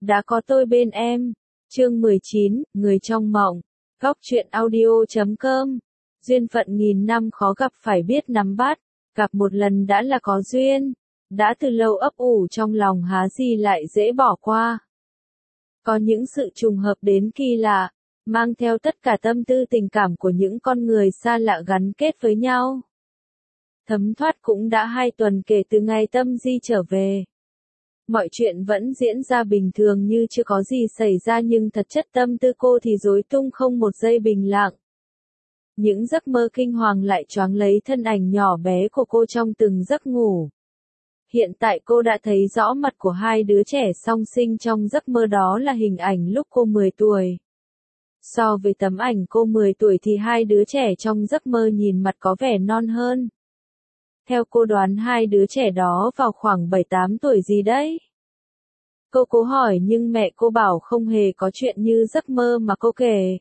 Đã có tôi bên em. Chương 19, Người trong mộng. Góc truyện audio.com. Duyên phận nghìn năm khó gặp phải biết nắm bắt, gặp một lần đã là có duyên, đã từ lâu ấp ủ trong lòng há gì lại dễ bỏ qua. Có những sự trùng hợp đến kỳ lạ, mang theo tất cả tâm tư tình cảm của những con người xa lạ gắn kết với nhau. Thấm thoát cũng đã 2 tuần kể từ ngày Tâm Di trở về. Mọi chuyện vẫn diễn ra bình thường như chưa có gì xảy ra, nhưng thật chất tâm tư cô thì rối tung không một giây bình lặng. Những giấc mơ kinh hoàng lại choáng lấy thân ảnh nhỏ bé của cô trong từng giấc ngủ. Hiện tại cô đã thấy rõ mặt của 2 đứa trẻ song sinh trong giấc mơ, đó là hình ảnh lúc cô 10 tuổi. So với tấm ảnh cô 10 tuổi thì 2 đứa trẻ trong giấc mơ nhìn mặt có vẻ non hơn. Theo cô đoán 2 đứa trẻ đó vào khoảng 7-8 tuổi gì đấy. Cô cố hỏi nhưng mẹ cô bảo không hề có chuyện như giấc mơ mà cô kể.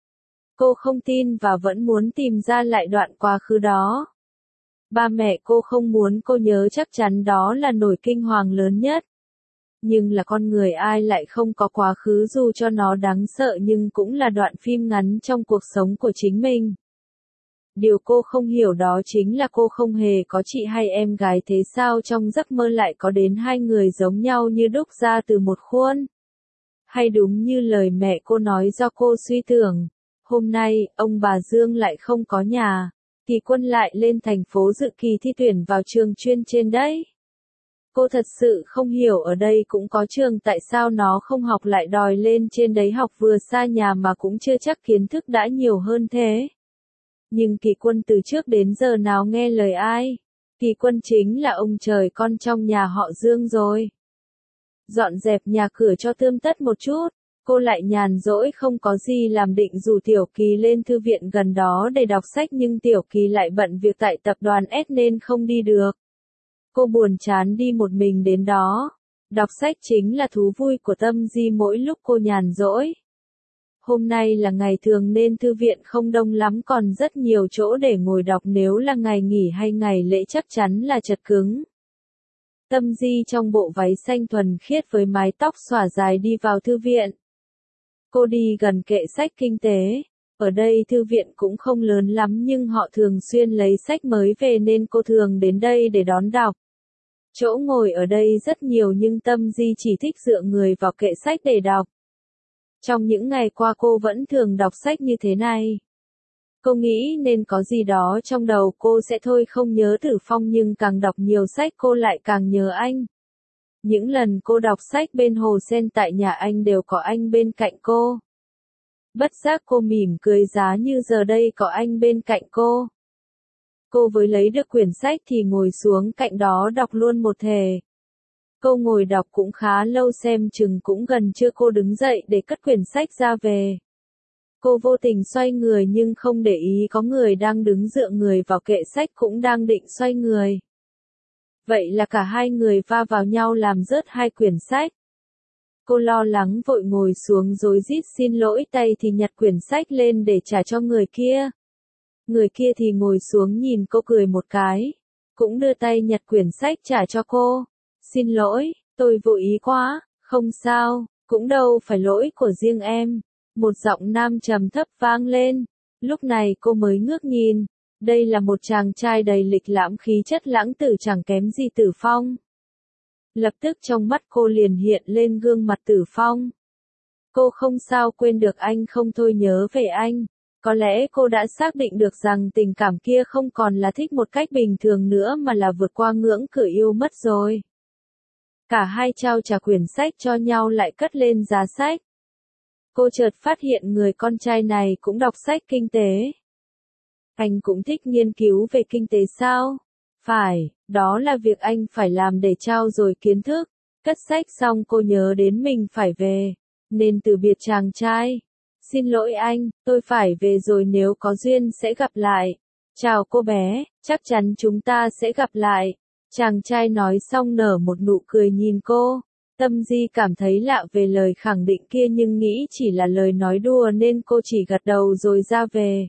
Cô không tin và vẫn muốn tìm ra lại đoạn quá khứ đó. Ba mẹ cô không muốn cô nhớ, chắc chắn đó là nỗi kinh hoàng lớn nhất. Nhưng là con người ai lại không có quá khứ, dù cho nó đáng sợ nhưng cũng là đoạn phim ngắn trong cuộc sống của chính mình. Điều cô không hiểu đó chính là cô không hề có chị hay em gái, thế sao trong giấc mơ lại có đến 2 người giống nhau như đúc ra từ một khuôn? Hay đúng như lời mẹ cô nói, do cô suy tưởng, hôm nay, ông bà Dương lại không có nhà, Kỳ Quân lại lên thành phố dự kỳ thi tuyển vào trường chuyên trên đấy. Cô thật sự không hiểu, ở đây cũng có trường, tại sao nó không học lại đòi lên trên đấy học, vừa xa nhà mà cũng chưa chắc kiến thức đã nhiều hơn thế. Nhưng Kỳ Quân từ trước đến giờ nào nghe lời ai? Kỳ Quân chính là ông trời con trong nhà họ Dương rồi. Dọn dẹp nhà cửa cho tươm tất một chút, cô lại nhàn rỗi không có gì làm, định rủ Tiểu Kỳ lên thư viện gần đó để đọc sách, nhưng Tiểu Kỳ lại bận việc tại tập đoàn S nên không đi được. Cô buồn chán đi một mình đến đó. Đọc sách chính là thú vui của Tâm Di mỗi lúc cô nhàn rỗi. Hôm nay là ngày thường nên thư viện không đông lắm, còn rất nhiều chỗ để ngồi đọc, nếu là ngày nghỉ hay ngày lễ chắc chắn là chật cứng. Tâm Di trong bộ váy xanh thuần khiết với mái tóc xõa dài đi vào thư viện. Cô đi gần kệ sách kinh tế. Ở đây thư viện cũng không lớn lắm nhưng họ thường xuyên lấy sách mới về nên cô thường đến đây để đón đọc. Chỗ ngồi ở đây rất nhiều nhưng Tâm Di chỉ thích dựa người vào kệ sách để đọc. Trong những ngày qua cô vẫn thường đọc sách như thế này. Cô nghĩ nên có gì đó trong đầu cô sẽ thôi không nhớ Tử Phong, nhưng càng đọc nhiều sách cô lại càng nhớ anh. Những lần cô đọc sách bên hồ sen tại nhà anh đều có anh bên cạnh cô. Bất giác cô mỉm cười, giá như giờ đây có anh bên cạnh cô. Cô vừa lấy được quyển sách thì ngồi xuống cạnh đó đọc luôn một thể. Cô ngồi đọc cũng khá lâu, xem chừng cũng gần trưa cô đứng dậy để cất quyển sách ra về. Cô vô tình xoay người nhưng không để ý có người đang đứng dựa người vào kệ sách cũng đang định xoay người. Vậy là cả 2 người va vào nhau làm rớt 2 quyển sách. Cô lo lắng vội ngồi xuống rối rít xin lỗi, tay thì nhặt quyển sách lên để trả cho người kia. Người kia thì ngồi xuống nhìn cô cười một cái, cũng đưa tay nhặt quyển sách trả cho cô. Xin lỗi, tôi vô ý quá. Không sao, cũng đâu phải lỗi của riêng em. Một giọng nam trầm thấp vang lên. Lúc này cô mới ngước nhìn. Đây là một chàng trai đầy lịch lãm, khí chất lãng tử chẳng kém gì Tử Phong. Lập tức trong mắt cô liền hiện lên gương mặt Tử Phong. Cô không sao quên được anh, không thôi nhớ về anh. Có lẽ cô đã xác định được rằng tình cảm kia không còn là thích một cách bình thường nữa mà là vượt qua ngưỡng cửa yêu mất rồi. Cả hai trao trả quyển sách cho nhau lại cất lên giá sách. Cô chợt phát hiện người con trai này cũng đọc sách kinh tế. Anh cũng thích nghiên cứu về kinh tế sao? Phải, đó là việc anh phải làm để trau dồi kiến thức. Cất sách xong cô nhớ đến mình phải về, nên từ biệt chàng trai. Xin lỗi anh, tôi phải về rồi, nếu có duyên sẽ gặp lại. Chào cô bé, chắc chắn chúng ta sẽ gặp lại. Chàng trai nói xong nở một nụ cười nhìn cô. Tâm Di cảm thấy lạ về lời khẳng định kia nhưng nghĩ chỉ là lời nói đùa nên cô chỉ gật đầu rồi ra về.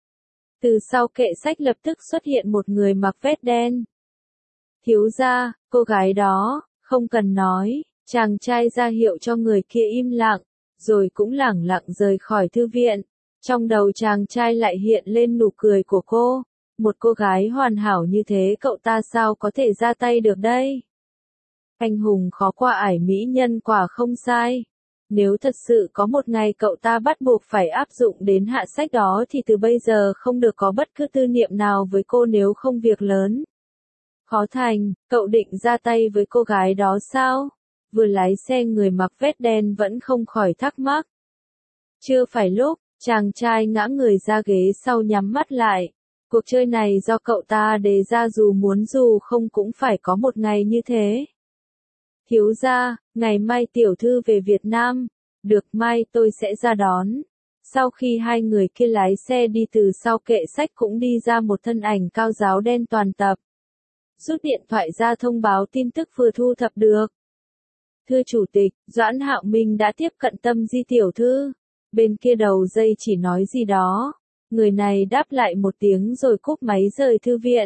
Từ sau kệ sách lập tức xuất hiện một người mặc vest đen. Thiếu gia, cô gái đó, không cần nói, Chàng trai ra hiệu cho người kia im lặng, rồi cũng lẳng lặng rời khỏi thư viện. Trong đầu chàng trai lại hiện lên nụ cười của cô. Một cô gái hoàn hảo như thế cậu ta sao có thể ra tay được đây? Anh hùng khó qua ải mỹ nhân quả không sai. Nếu thật sự có một ngày cậu ta bắt buộc phải áp dụng đến hạ sách đó thì từ bây giờ không được có bất cứ tư niệm nào với cô nếu không việc lớn. Khó thành, cậu định ra tay với cô gái đó sao? Vừa lái xe người mặc vest đen vẫn không khỏi thắc mắc. Chưa phải lúc, chàng trai ngã người ra ghế sau nhắm mắt lại. Cuộc chơi này do cậu ta đề ra dù muốn dù không cũng phải có một ngày như thế. Thiếu gia, ngày mai tiểu thư về Việt Nam. Được, mai tôi sẽ ra đón. Sau khi hai người kia lái xe đi từ sau kệ sách cũng đi ra một thân ảnh cao ráo đen toàn tập. Rút điện thoại ra thông báo tin tức vừa thu thập được. Thưa Chủ tịch, Doãn Hạo Minh đã tiếp cận Tâm Di tiểu thư. Bên kia đầu dây chỉ nói gì đó. Người này đáp lại một tiếng rồi cúp máy rời thư viện.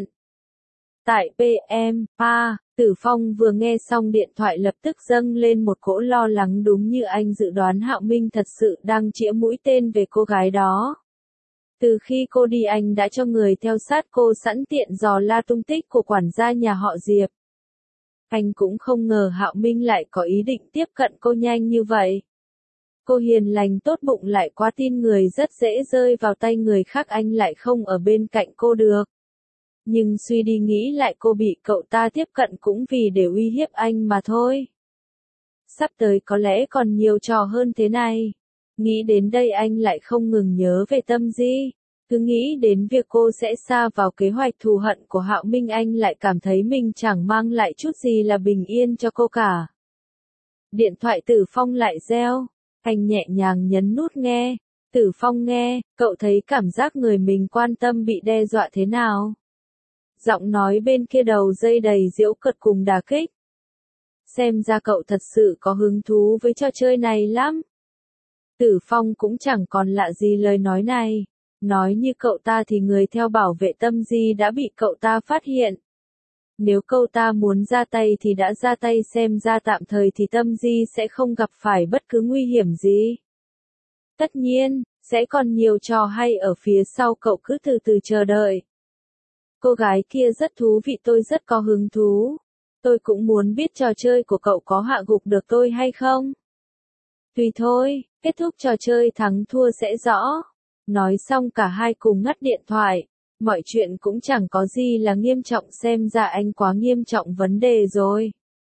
Tại PM, Tử Phong vừa nghe xong điện thoại lập tức dâng lên một cỗ lo lắng đúng như anh dự đoán Hạo Minh thật sự đang chĩa mũi tên về cô gái đó. Từ khi cô đi anh đã cho người theo sát cô sẵn tiện dò la tung tích của quản gia nhà họ Diệp. Anh cũng không ngờ Hạo Minh lại có ý định tiếp cận cô nhanh như vậy. Cô hiền lành tốt bụng lại quá tin người rất dễ rơi vào tay người khác anh lại không ở bên cạnh cô được. Nhưng suy đi nghĩ lại cô bị cậu ta tiếp cận cũng vì để uy hiếp anh mà thôi. Sắp tới có lẽ còn nhiều trò hơn thế này. Nghĩ đến đây anh lại không ngừng nhớ về Tâm Di. Cứ nghĩ đến việc cô sẽ sa vào kế hoạch thù hận của Hạo Minh anh lại cảm thấy mình chẳng mang lại chút gì là bình yên cho cô cả. Điện thoại Tử Phong lại reo. Anh nhẹ nhàng nhấn nút nghe. Tử Phong nghe, cậu thấy cảm giác người mình quan tâm bị đe dọa thế nào? Giọng nói bên kia đầu dây đầy giễu cợt cùng đả kích. Xem ra cậu thật sự có hứng thú với trò chơi này lắm. Tử Phong cũng chẳng còn lạ gì lời nói này. Nói như cậu ta thì người theo bảo vệ Tâm Di đã bị cậu ta phát hiện. Nếu cậu ta muốn ra tay thì đã ra tay xem ra tạm thời thì Tâm Di sẽ không gặp phải bất cứ nguy hiểm gì. Tất nhiên, sẽ còn nhiều trò hay ở phía sau cậu cứ từ từ chờ đợi. Cô gái kia rất thú vị tôi rất có hứng thú. Tôi cũng muốn biết trò chơi của cậu có hạ gục được tôi hay không. Tùy thôi, kết thúc trò chơi thắng thua sẽ rõ. Nói xong cả hai cùng ngắt điện thoại. Mọi chuyện cũng chẳng có gì là nghiêm trọng xem ra anh quá nghiêm trọng vấn đề rồi.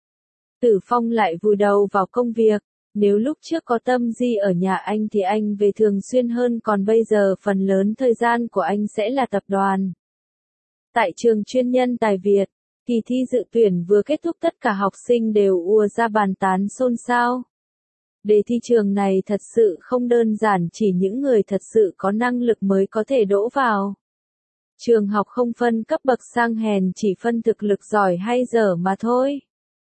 Tử Phong lại vùi đầu vào công việc. Nếu lúc trước có Tâm Di ở nhà anh thì anh về thường xuyên hơn còn bây giờ phần lớn thời gian của anh sẽ là tập đoàn. Tại trường chuyên nhân Tài Việt, kỳ thi dự tuyển vừa kết thúc tất cả học sinh đều ùa ra bàn tán xôn xao. Đề thi trường này thật sự không đơn giản chỉ những người thật sự có năng lực mới có thể đỗ vào. Trường học không phân cấp bậc sang hèn chỉ phân thực lực giỏi hay dở mà thôi.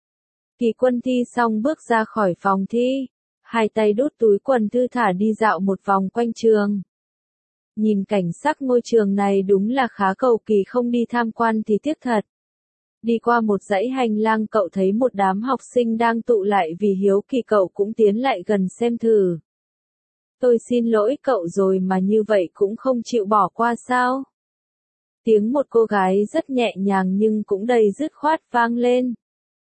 Kỳ Quân thi xong bước ra khỏi phòng thi, hai tay đút túi quần thư thả đi dạo một vòng quanh trường. Nhìn cảnh sắc ngôi trường này đúng là khá cầu kỳ không đi tham quan thì tiếc thật. Đi qua một dãy hành lang cậu thấy một đám học sinh đang tụ lại vì hiếu kỳ cậu cũng tiến lại gần xem thử. Tôi xin lỗi cậu rồi mà như vậy cũng không chịu bỏ qua sao? Tiếng một cô gái rất nhẹ nhàng nhưng cũng đầy dứt khoát vang lên.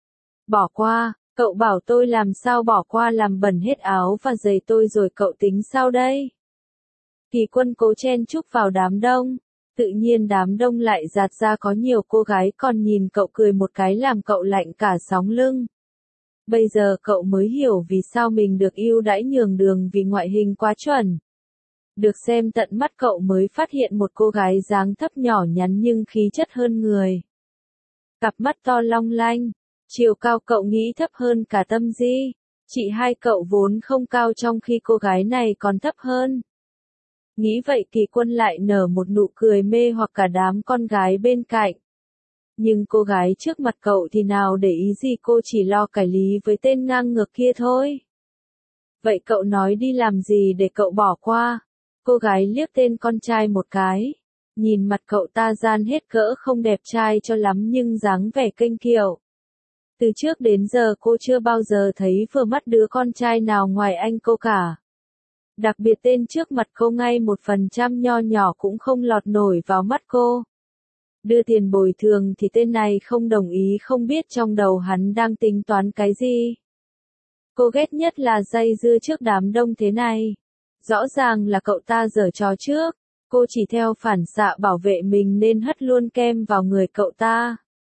Bỏ qua, cậu bảo tôi làm sao bỏ qua làm bẩn hết áo và giày tôi rồi cậu tính sao đây? Kỳ Quân cố chen chúc vào đám đông. Tự nhiên đám đông lại dạt ra có nhiều cô gái còn nhìn cậu cười một cái làm cậu lạnh cả sóng lưng. Bây giờ cậu mới hiểu vì sao mình được ưu đãi nhường đường vì ngoại hình quá chuẩn. Được xem tận mắt cậu mới phát hiện một cô gái dáng thấp nhỏ nhắn nhưng khí chất hơn người. Cặp mắt to long lanh, chiều cao cậu nghĩ thấp hơn cả Tâm Di. Chị hai cậu vốn không cao trong khi cô gái này còn thấp hơn. Nghĩ vậy Kỳ Quân lại nở một nụ cười mê hoặc cả đám con gái bên cạnh. Nhưng cô gái trước mặt cậu thì nào để ý gì cô chỉ lo cải lý với tên ngang ngược kia thôi. Vậy cậu nói đi làm gì để cậu bỏ qua? Cô gái liếc tên con trai một cái. Nhìn mặt cậu ta gian hết cỡ không đẹp trai cho lắm nhưng dáng vẻ kênh kiệu. Từ trước đến giờ cô chưa bao giờ thấy vừa mắt đứa con trai nào ngoài anh cô cả. Đặc biệt tên trước mặt cô ngay 1% nho nhỏ cũng không lọt nổi vào mắt cô. Đưa tiền bồi thường thì tên này không đồng ý, không biết trong đầu hắn đang tính toán cái gì. Cô ghét nhất là dây dưa trước đám đông thế này. Rõ ràng là cậu ta giở trò trước, cô chỉ theo phản xạ bảo vệ mình nên hất luôn kem vào người cậu ta.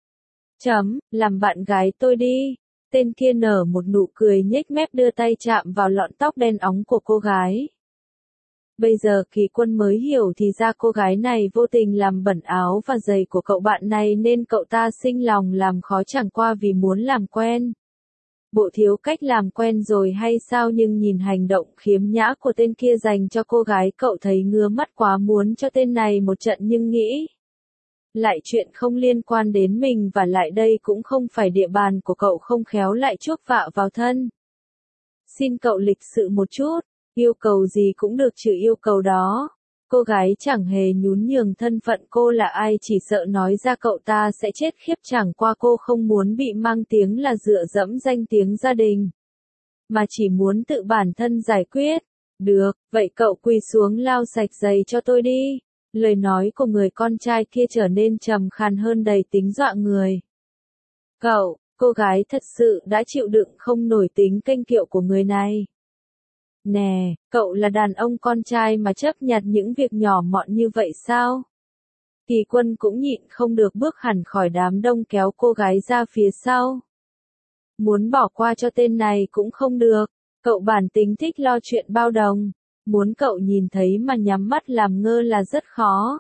Làm bạn gái tôi đi. Tên kia nở một nụ cười nhếch mép đưa tay chạm vào lọn tóc đen óng của cô gái. Bây giờ Kỳ Quân mới hiểu thì ra cô gái này vô tình làm bẩn áo và giày của cậu bạn này nên cậu ta sinh lòng làm khó chẳng qua vì muốn làm quen. Bộ thiếu cách làm quen rồi hay sao, nhưng nhìn hành động khiếm nhã của tên kia dành cho cô gái cậu thấy ngứa mắt quá, muốn cho tên này một trận nhưng nghĩ. Lại chuyện không liên quan đến mình và lại đây cũng không phải địa bàn của cậu, không khéo lại chuốc vạ vào thân. Xin cậu lịch sự một chút, yêu cầu gì cũng được trừ yêu cầu đó. Cô gái chẳng hề nhún nhường thân phận cô là ai, chỉ sợ nói ra cậu ta sẽ chết khiếp, chẳng qua cô không muốn bị mang tiếng là dựa dẫm danh tiếng gia đình. Mà chỉ muốn tự bản thân giải quyết. Được, vậy cậu quỳ xuống lau sạch giày cho tôi đi. Lời nói của người con trai kia trở nên trầm khàn hơn, đầy tính dọa người. Cô gái thật sự đã chịu đựng không nổi tính kênh kiệu của người này. Nè, cậu là đàn ông con trai mà chấp nhặt những việc nhỏ mọn như vậy sao? Kỳ Quân cũng nhịn không được bước hẳn khỏi đám đông kéo cô gái ra phía sau. Muốn bỏ qua cho tên này cũng không được, cậu bản tính thích lo chuyện bao đồng. Muốn cậu nhìn thấy mà nhắm mắt làm ngơ là rất khó.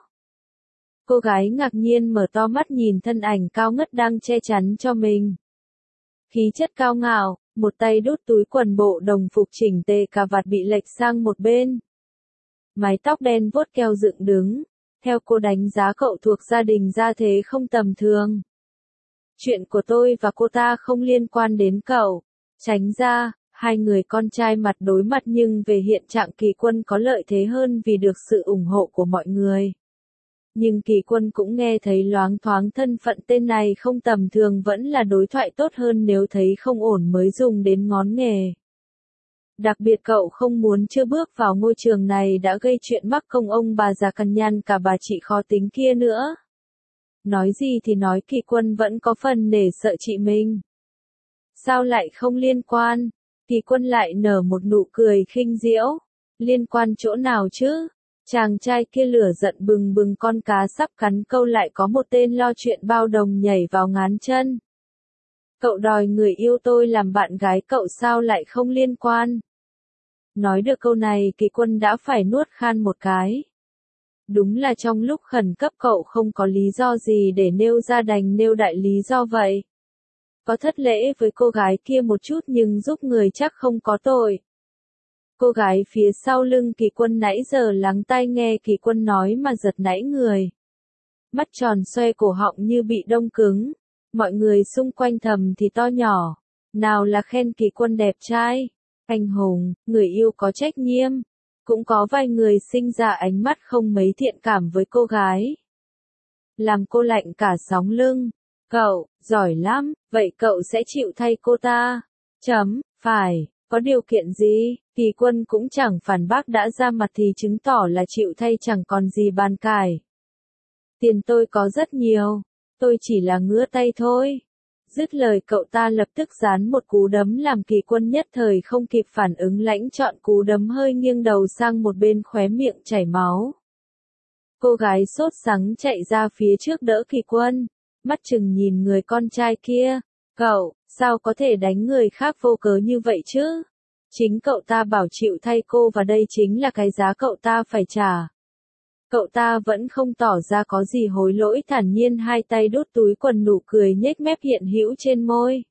Cô gái ngạc nhiên mở to mắt nhìn thân ảnh cao ngất đang che chắn cho mình. Khí chất cao ngạo, một tay đút túi quần, bộ đồng phục chỉnh tề, cà vạt bị lệch sang một bên. Mái tóc đen vuốt keo dựng đứng. Theo cô đánh giá cậu thuộc gia đình gia thế không tầm thường. Chuyện của tôi và cô ta không liên quan đến cậu. Tránh ra. Hai người con trai mặt đối mặt nhưng về hiện trạng Kỳ Quân có lợi thế hơn vì được sự ủng hộ của mọi người. Nhưng Kỳ Quân cũng nghe thấy loáng thoáng thân phận tên này không tầm thường, vẫn là đối thoại tốt hơn, nếu thấy không ổn mới dùng đến ngón nghề. Đặc biệt cậu không muốn chưa bước vào ngôi trường này đã gây chuyện mắc công ông bà già cằn nhằn cả bà chị khó tính kia nữa. Nói gì thì nói, Kỳ Quân vẫn có phần nể sợ chị mình. Sao lại không liên quan? Kỳ Quân lại nở một nụ cười khinh diễu. Liên quan chỗ nào chứ? Chàng trai kia lửa giận bừng bừng, con cá sắp cắn câu lại có một tên lo chuyện bao đồng nhảy vào ngán chân. Cậu đòi người yêu tôi làm bạn gái cậu, sao lại không liên quan? Nói được câu này Kỳ Quân đã phải nuốt khan một cái. Đúng là trong lúc khẩn cấp cậu không có lý do gì để nêu ra, đành nêu đại lý do vậy. Có thất lễ với cô gái kia một chút nhưng giúp người chắc không có tội. Cô gái phía sau lưng Kỳ Quân nãy giờ lắng tai nghe Kỳ Quân nói mà giật nảy người. Mắt tròn xoe, cổ họng như bị đông cứng. Mọi người xung quanh thầm thì to nhỏ. Nào là khen Kỳ Quân đẹp trai, anh hùng, người yêu có trách nhiệm. Cũng có vài người sinh ra ánh mắt không mấy thiện cảm với cô gái. Làm cô lạnh cả sóng lưng. Cậu, giỏi lắm, vậy cậu sẽ chịu thay cô ta? Phải, có điều kiện gì? Kỳ Quân cũng chẳng phản bác, đã ra mặt thì chứng tỏ là chịu thay, chẳng còn gì bàn cãi. Tiền tôi có rất nhiều, tôi chỉ là ngứa tay thôi. Dứt lời cậu ta lập tức giáng một cú đấm làm Kỳ Quân nhất thời không kịp phản ứng, lãnh trọn cú đấm hơi nghiêng đầu sang một bên, khóe miệng chảy máu. Cô gái sốt sắng chạy ra phía trước đỡ Kỳ Quân, mắt chừng nhìn người con trai kia. Cậu, sao có thể đánh người khác vô cớ như vậy chứ? Chính cậu ta bảo chịu thay cô và đây chính là cái giá cậu ta phải trả. Cậu ta vẫn không tỏ ra có gì hối lỗi, thản nhiên hai tay đút túi quần, nụ cười nhếch mép hiện hữu trên môi.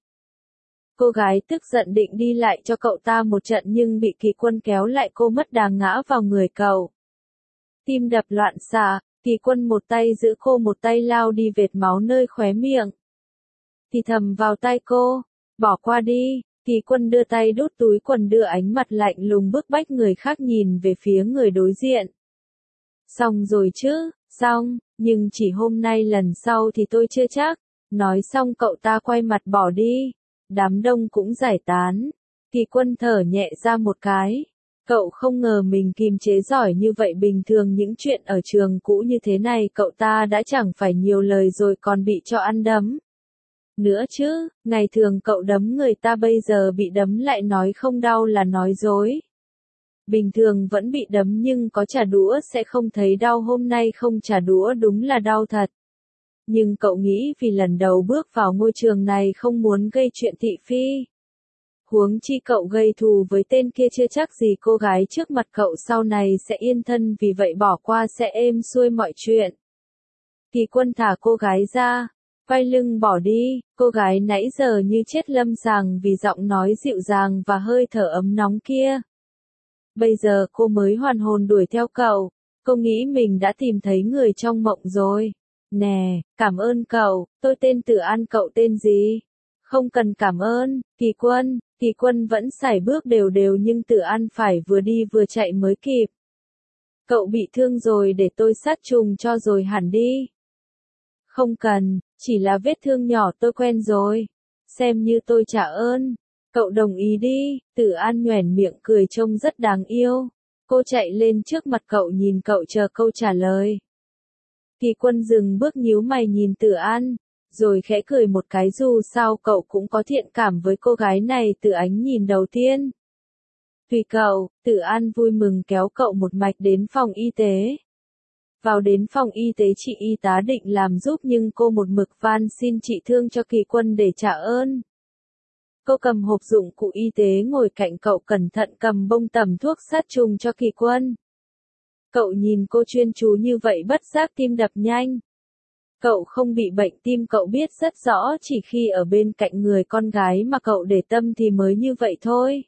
Cô gái tức giận định đi lại cho cậu ta một trận nhưng bị Kỳ Quân kéo lại, cô mất đà ngã vào người cậu. Tim đập loạn xạ, Kỳ Quân một tay giữ cô, một tay lao đi vệt máu nơi khóe miệng. Thì thầm vào tai cô, bỏ qua đi. Kỳ Quân đưa tay đút túi quần, đưa ánh mặt lạnh lùng bức bách người khác nhìn về phía người đối diện. Xong rồi chứ, xong, nhưng chỉ hôm nay, lần sau thì tôi chưa chắc. Nói xong cậu ta quay mặt bỏ đi. Đám đông cũng giải tán. Kỳ Quân thở nhẹ ra một cái. Cậu không ngờ mình kiềm chế giỏi như vậy, bình thường những chuyện ở trường cũ như thế này cậu ta đã chẳng phải nhiều lời rồi còn bị cho ăn đấm. Nữa chứ, ngày thường cậu đấm người ta bây giờ bị đấm lại nói không đau là nói dối. Bình thường vẫn bị đấm nhưng có trả đũa sẽ không thấy đau, hôm nay không trả đũa đúng là đau thật. Nhưng cậu nghĩ vì lần đầu bước vào ngôi trường này không muốn gây chuyện thị phi. Huống chi cậu gây thù với tên kia chưa chắc gì cô gái trước mặt cậu sau này sẽ yên thân, vì vậy bỏ qua sẽ êm xuôi mọi chuyện. Kỳ Quân thả cô gái ra, quay lưng bỏ đi, cô gái nãy giờ như chết lâm sàng vì giọng nói dịu dàng và hơi thở ấm nóng kia. Bây giờ cô mới hoàn hồn đuổi theo cậu, cô nghĩ mình đã tìm thấy người trong mộng rồi. Nè, cảm ơn cậu, tôi tên Tử An, cậu tên gì? Không cần cảm ơn, Kỳ Quân vẫn sải bước đều đều nhưng Tử An phải vừa đi vừa chạy mới kịp. Cậu bị thương rồi, để tôi sát trùng cho rồi hẳn đi. Không cần, chỉ là vết thương nhỏ tôi quen rồi. Xem như tôi trả ơn. Cậu đồng ý đi, Tử An nhoẻn miệng cười trông rất đáng yêu. Cô chạy lên trước mặt cậu nhìn cậu chờ câu trả lời. Kỳ Quân dừng bước nhíu mày nhìn Tử An, rồi khẽ cười một cái, dù sao cậu cũng có thiện cảm với cô gái này từ ánh nhìn đầu tiên. Tùy cậu, Tử An vui mừng kéo cậu một mạch đến phòng y tế. Vào đến phòng y tế, chị y tá định làm giúp nhưng cô một mực van xin chị thương cho Kỳ Quân để trả ơn. Cô cầm hộp dụng cụ y tế ngồi cạnh cậu, cẩn thận cầm bông tẩm thuốc sát trùng cho Kỳ Quân. Cậu nhìn cô chuyên chú như vậy bất giác tim đập nhanh. Cậu không bị bệnh tim, cậu biết rất rõ, chỉ khi ở bên cạnh người con gái mà cậu để tâm thì mới như vậy thôi.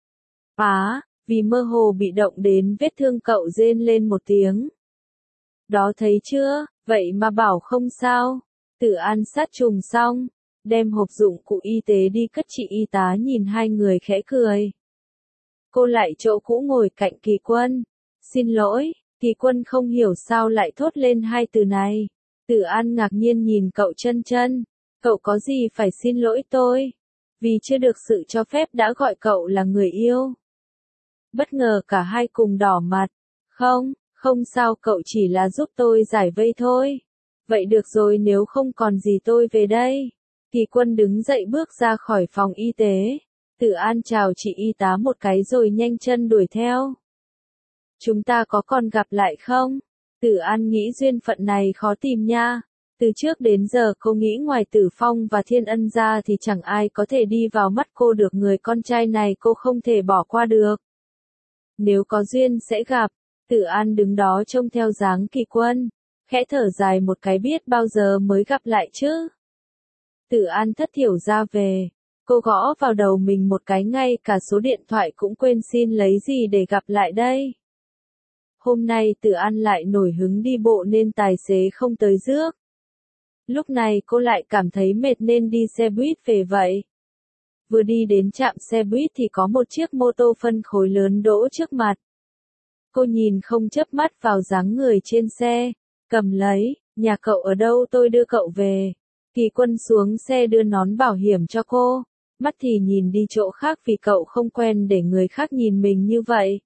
Vì mơ hồ bị động đến vết thương cậu rên lên một tiếng. Đó thấy chưa, vậy mà bảo không sao. Tử An sát trùng xong, đem hộp dụng cụ y tế đi cất, chị y tá nhìn hai người khẽ cười. Cô lại chỗ cũ ngồi cạnh Kỳ Quân. Xin lỗi, Kỳ Quân không hiểu sao lại thốt lên hai từ này. Tử An ngạc nhiên nhìn cậu chân chân. Cậu có gì phải xin lỗi tôi? Vì chưa được sự cho phép đã gọi cậu là người yêu. Bất ngờ cả hai cùng đỏ mặt. Không sao, cậu chỉ là giúp tôi giải vây thôi. Vậy được rồi, nếu không còn gì tôi về đây. Kỳ Quân đứng dậy bước ra khỏi phòng y tế. Tử An chào chị y tá một cái rồi nhanh chân đuổi theo. Chúng ta có còn gặp lại không? Tử An nghĩ duyên phận này khó tìm nha. Từ trước đến giờ cô nghĩ ngoài Tử Phong và Thiên Ân ra thì chẳng ai có thể đi vào mắt cô được, người con trai này cô không thể bỏ qua được. Nếu có duyên sẽ gặp. Tử An đứng đó trông theo dáng Kỳ Quân, khẽ thở dài một cái, biết bao giờ mới gặp lại chứ. Tử An thất thiểu ra về. Cô gõ vào đầu mình một cái, ngay cả số điện thoại cũng quên, xin lấy gì để gặp lại đây. Hôm nay Tử An lại nổi hứng đi bộ nên tài xế không tới rước. Lúc này cô lại cảm thấy mệt nên đi xe buýt về vậy. Vừa đi đến trạm xe buýt thì có một chiếc mô tô phân khối lớn đỗ trước mặt. Cô nhìn không chớp mắt vào dáng người trên xe, cầm lấy, nhà cậu ở đâu tôi đưa cậu về. Kỳ Quân xuống xe đưa nón bảo hiểm cho cô, mắt thì nhìn đi chỗ khác vì cậu không quen để người khác nhìn mình như vậy.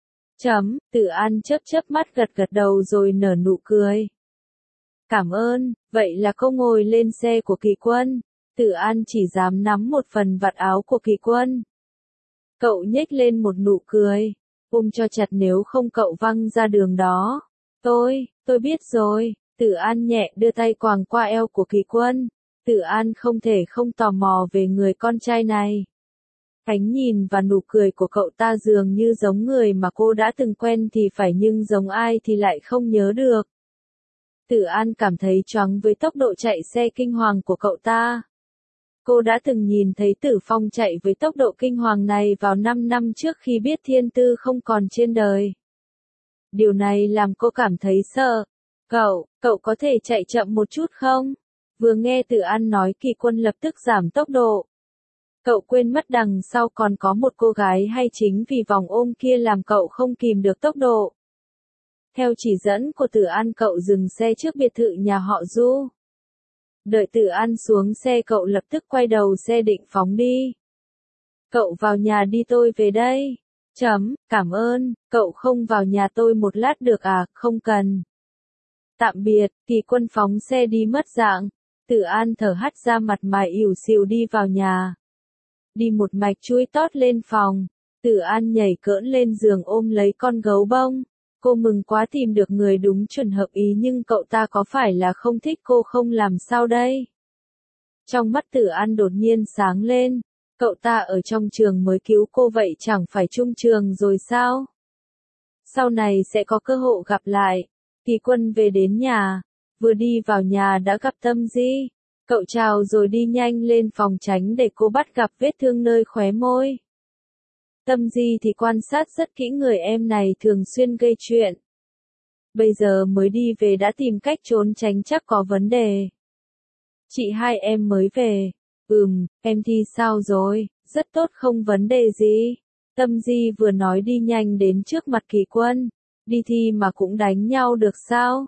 Tử An chớp mắt gật gật đầu rồi nở nụ cười. Cảm ơn, vậy là cô ngồi lên xe của Kỳ Quân. Tử An chỉ dám nắm một phần vạt áo của Kỳ Quân. Cậu nhếch lên một nụ cười, ôm cho chặt nếu không cậu văng ra đường đó. Tôi biết rồi. Tử An nhẹ đưa tay quàng qua eo của Kỳ Quân. Tử An không thể không tò mò về người con trai này. Ánh nhìn và nụ cười của cậu ta dường như giống người mà cô đã từng quen thì phải, nhưng giống ai thì lại không nhớ được. Tử An cảm thấy choáng với tốc độ chạy xe kinh hoàng của cậu ta. Cô đã từng nhìn thấy Tử Phong chạy với tốc độ kinh hoàng này vào 5 năm trước khi biết Thiên Tư không còn trên đời. Điều này làm cô cảm thấy sợ. Cậu có thể chạy chậm một chút không? Vừa nghe Tử An nói, Kỳ Quân lập tức giảm tốc độ. Cậu quên mất đằng sau còn có một cô gái, hay chính vì vòng ôm kia làm cậu không kìm được tốc độ. Theo chỉ dẫn của Tử An, cậu dừng xe trước biệt thự nhà họ Du. Đợi Tử An xuống xe cậu lập tức quay đầu xe định phóng đi. Cậu vào nhà đi tôi về đây. Cảm ơn, cậu không vào nhà tôi một lát được à, không cần. Tạm biệt, Kỳ Quân phóng xe đi mất dạng. Tử An thở hắt ra mặt mày ỉu xìu đi vào nhà. Đi một mạch chui tót lên phòng. Tử An nhảy cỡn lên giường ôm lấy con gấu bông. Cô mừng quá tìm được người đúng chuẩn hợp ý nhưng cậu ta có phải là không thích cô không làm sao đây? Trong mắt Tử An đột nhiên sáng lên. Cậu ta ở trong trường mới cứu cô vậy chẳng phải chung trường rồi sao? Sau này sẽ có cơ hội gặp lại. Kỳ Quân về đến nhà. Vừa đi vào nhà đã gặp Tâm Di. Cậu chào rồi đi nhanh lên phòng tránh để cô bắt gặp vết thương nơi khóe môi. Tâm Di thì quan sát rất kỹ người em này thường xuyên gây chuyện. Bây giờ mới đi về đã tìm cách trốn tránh chắc có vấn đề. Chị hai em mới về. Em thi sao rồi, rất tốt không vấn đề gì. Tâm Di vừa nói đi nhanh đến trước mặt Kỳ Quân. Đi thi mà cũng đánh nhau được sao?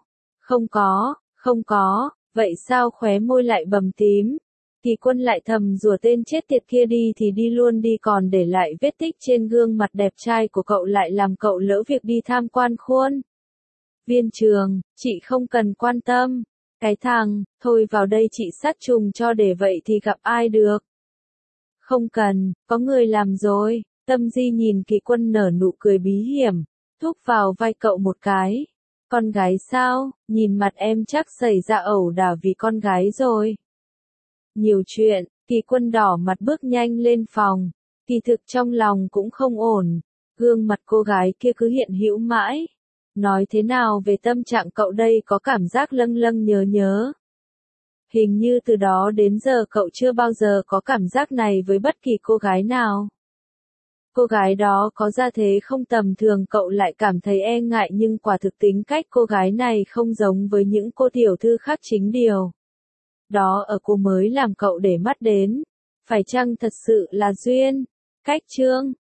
Không có, vậy sao khóe môi lại bầm tím? Kỳ Quân lại thầm rủa tên chết tiệt kia đi thì đi luôn đi còn để lại vết tích trên gương mặt đẹp trai của cậu lại làm cậu lỡ việc đi tham quan khuôn viên trường, chị không cần quan tâm. Cái thằng, thôi vào đây chị sát trùng cho để vậy thì gặp ai được. Không cần, có người làm rồi. Tâm Di nhìn Kỳ Quân nở nụ cười bí hiểm, thúc vào vai cậu một cái. Con gái sao, nhìn mặt em chắc xảy ra ẩu đả vì con gái rồi. Nhiều chuyện, Kỳ Quân đỏ mặt bước nhanh lên phòng. Kỳ thực trong lòng cũng không ổn. Gương mặt cô gái kia cứ hiện hữu mãi. Nói thế nào về tâm trạng cậu đây có cảm giác lâng lâng nhớ. Hình như từ đó đến giờ cậu chưa bao giờ có cảm giác này với bất kỳ cô gái nào. Cô gái đó có gia thế không tầm thường cậu lại cảm thấy e ngại nhưng quả thực tính cách cô gái này không giống với những cô tiểu thư khác chính điều. Đó ở cô mới làm cậu để mắt đến. Phải chăng thật sự là duyên? Cách chương